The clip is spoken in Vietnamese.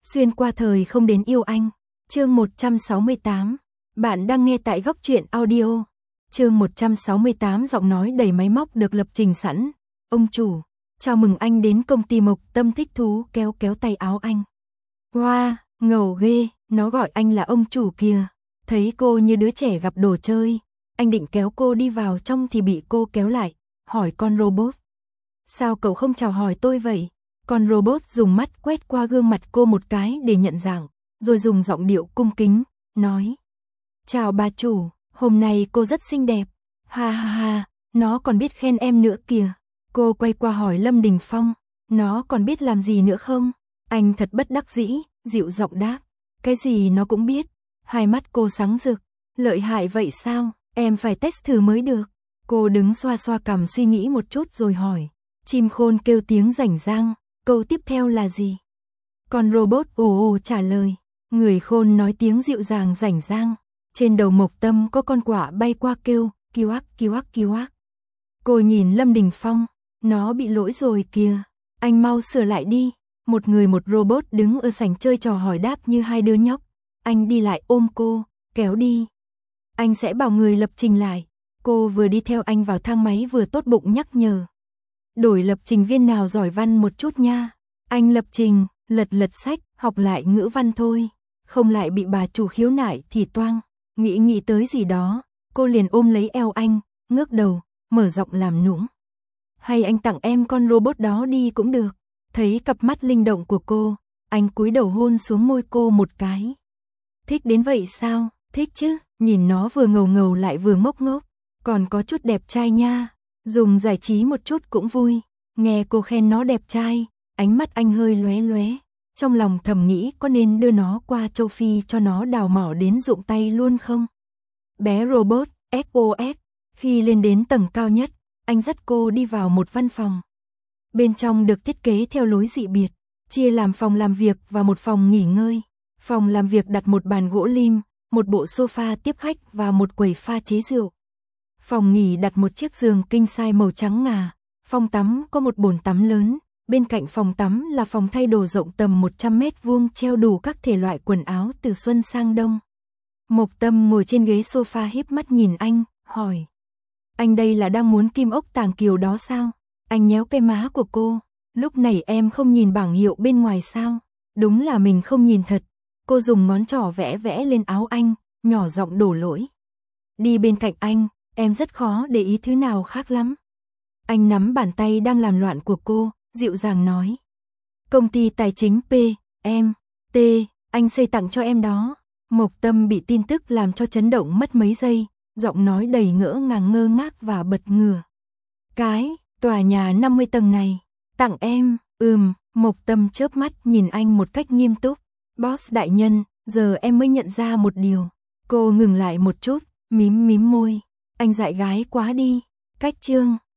Xuyên qua thời không đến yêu anh. Chương 168. Bạn đang nghe tại Góc Truyện Audio. Chương 168, giọng nói đầy máy móc được lập trình sẵn. Ông chủ, chào mừng anh đến công ty Mộc Tâm. Thích thú kéo kéo tay áo anh. Wow, ngầu ghê, nó gọi anh là ông chủ kìa. Thấy cô như đứa trẻ gặp đồ chơi, anh định kéo cô đi vào trong thì bị cô kéo lại, hỏi con robot. Sao cậu không chào hỏi tôi vậy? Con robot dùng mắt quét qua gương mặt cô một cái để nhận dạng, rồi dùng giọng điệu cung kính, nói. Chào bà chủ, hôm nay cô rất xinh đẹp. Ha ha ha, nó còn biết khen em nữa kìa. Cô quay qua hỏi Lâm Đình Phong, nó còn biết làm gì nữa không? Anh thật bất đắc dĩ, dịu giọng đáp. Cái gì nó cũng biết. Hai mắt cô sáng rực. Lợi hại vậy sao? Em phải test thử mới được. Cô đứng xoa xoa cằm suy nghĩ một chút rồi hỏi. Chim khôn kêu tiếng rảnh rang, câu tiếp theo là gì? Con robot ồ ồ trả lời. Người khôn nói tiếng dịu dàng rảnh rang. Trên đầu Mộc Tâm có con quạ bay qua kêu, kiwak kiwak kiwak. Cô nhìn Lâm Đình Phong, nó bị lỗi rồi kìa. Anh mau sửa lại đi. Một người một robot đứng ở sảnh chơi trò hỏi đáp như hai đứa nhóc. Anh đi lại ôm cô, kéo đi. Anh sẽ bảo người lập trình lại. Cô vừa đi theo anh vào thang máy vừa tốt bụng nhắc nhở. Đổi lập trình viên nào giỏi văn một chút nha. Anh lập trình, lật sách, học lại ngữ văn thôi. Không lại bị bà chủ khiếu nại thì toang. Nghĩ tới gì đó, cô liền ôm lấy eo anh, ngước đầu, mở giọng làm nũng. Hay anh tặng em con robot đó đi cũng được. Thấy cặp mắt linh động của cô, anh cúi đầu hôn xuống môi cô một cái. Thích đến vậy sao? Thích chứ, nhìn nó vừa ngầu ngầu lại vừa ngốc ngốc, còn có chút đẹp trai nha. Dùng giải trí một chút cũng vui. Nghe cô khen nó đẹp trai, ánh mắt anh hơi lóe lóe. Trong lòng thầm nghĩ có nên đưa nó qua châu Phi cho nó đào mỏ đến rụng tay luôn không? Bé robot, SOS, khi lên đến tầng cao nhất, anh dắt cô đi vào một văn phòng. Bên trong được thiết kế theo lối dị biệt, chia làm phòng làm việc và một phòng nghỉ ngơi. Phòng làm việc đặt một bàn gỗ lim, một bộ sofa tiếp khách và một quầy pha chế rượu. Phòng nghỉ đặt một chiếc giường king size màu trắng ngà. Phòng tắm có một bồn tắm lớn. Bên cạnh phòng tắm là phòng thay đồ rộng tầm 100 mét vuông treo đủ các thể loại quần áo từ xuân sang đông. Mộc Tâm ngồi trên ghế sofa híp mắt nhìn anh, hỏi. Anh đây là đang muốn kim ốc tàng kiều đó sao? Anh nhéo cái má của cô. Lúc này em không nhìn bảng hiệu bên ngoài sao? Đúng là mình không nhìn thật. Cô dùng ngón trỏ vẽ vẽ lên áo anh, nhỏ giọng đổ lỗi. Đi bên cạnh anh, em rất khó để ý thứ nào khác lắm. Anh nắm bàn tay đang làm loạn của cô, dịu dàng nói. Công ty tài chính P, M, T, anh xây tặng cho em đó. Mộc Tâm bị tin tức làm cho chấn động mất mấy giây, giọng nói đầy ngỡ ngàng ngơ ngác và bật ngửa. Cái, tòa nhà 50 tầng này, tặng em, Mộc Tâm chớp mắt nhìn anh một cách nghiêm túc. Boss đại nhân, giờ em mới nhận ra một điều. Cô ngừng lại một chút, mím môi. Anh dại gái quá đi. Cách chương.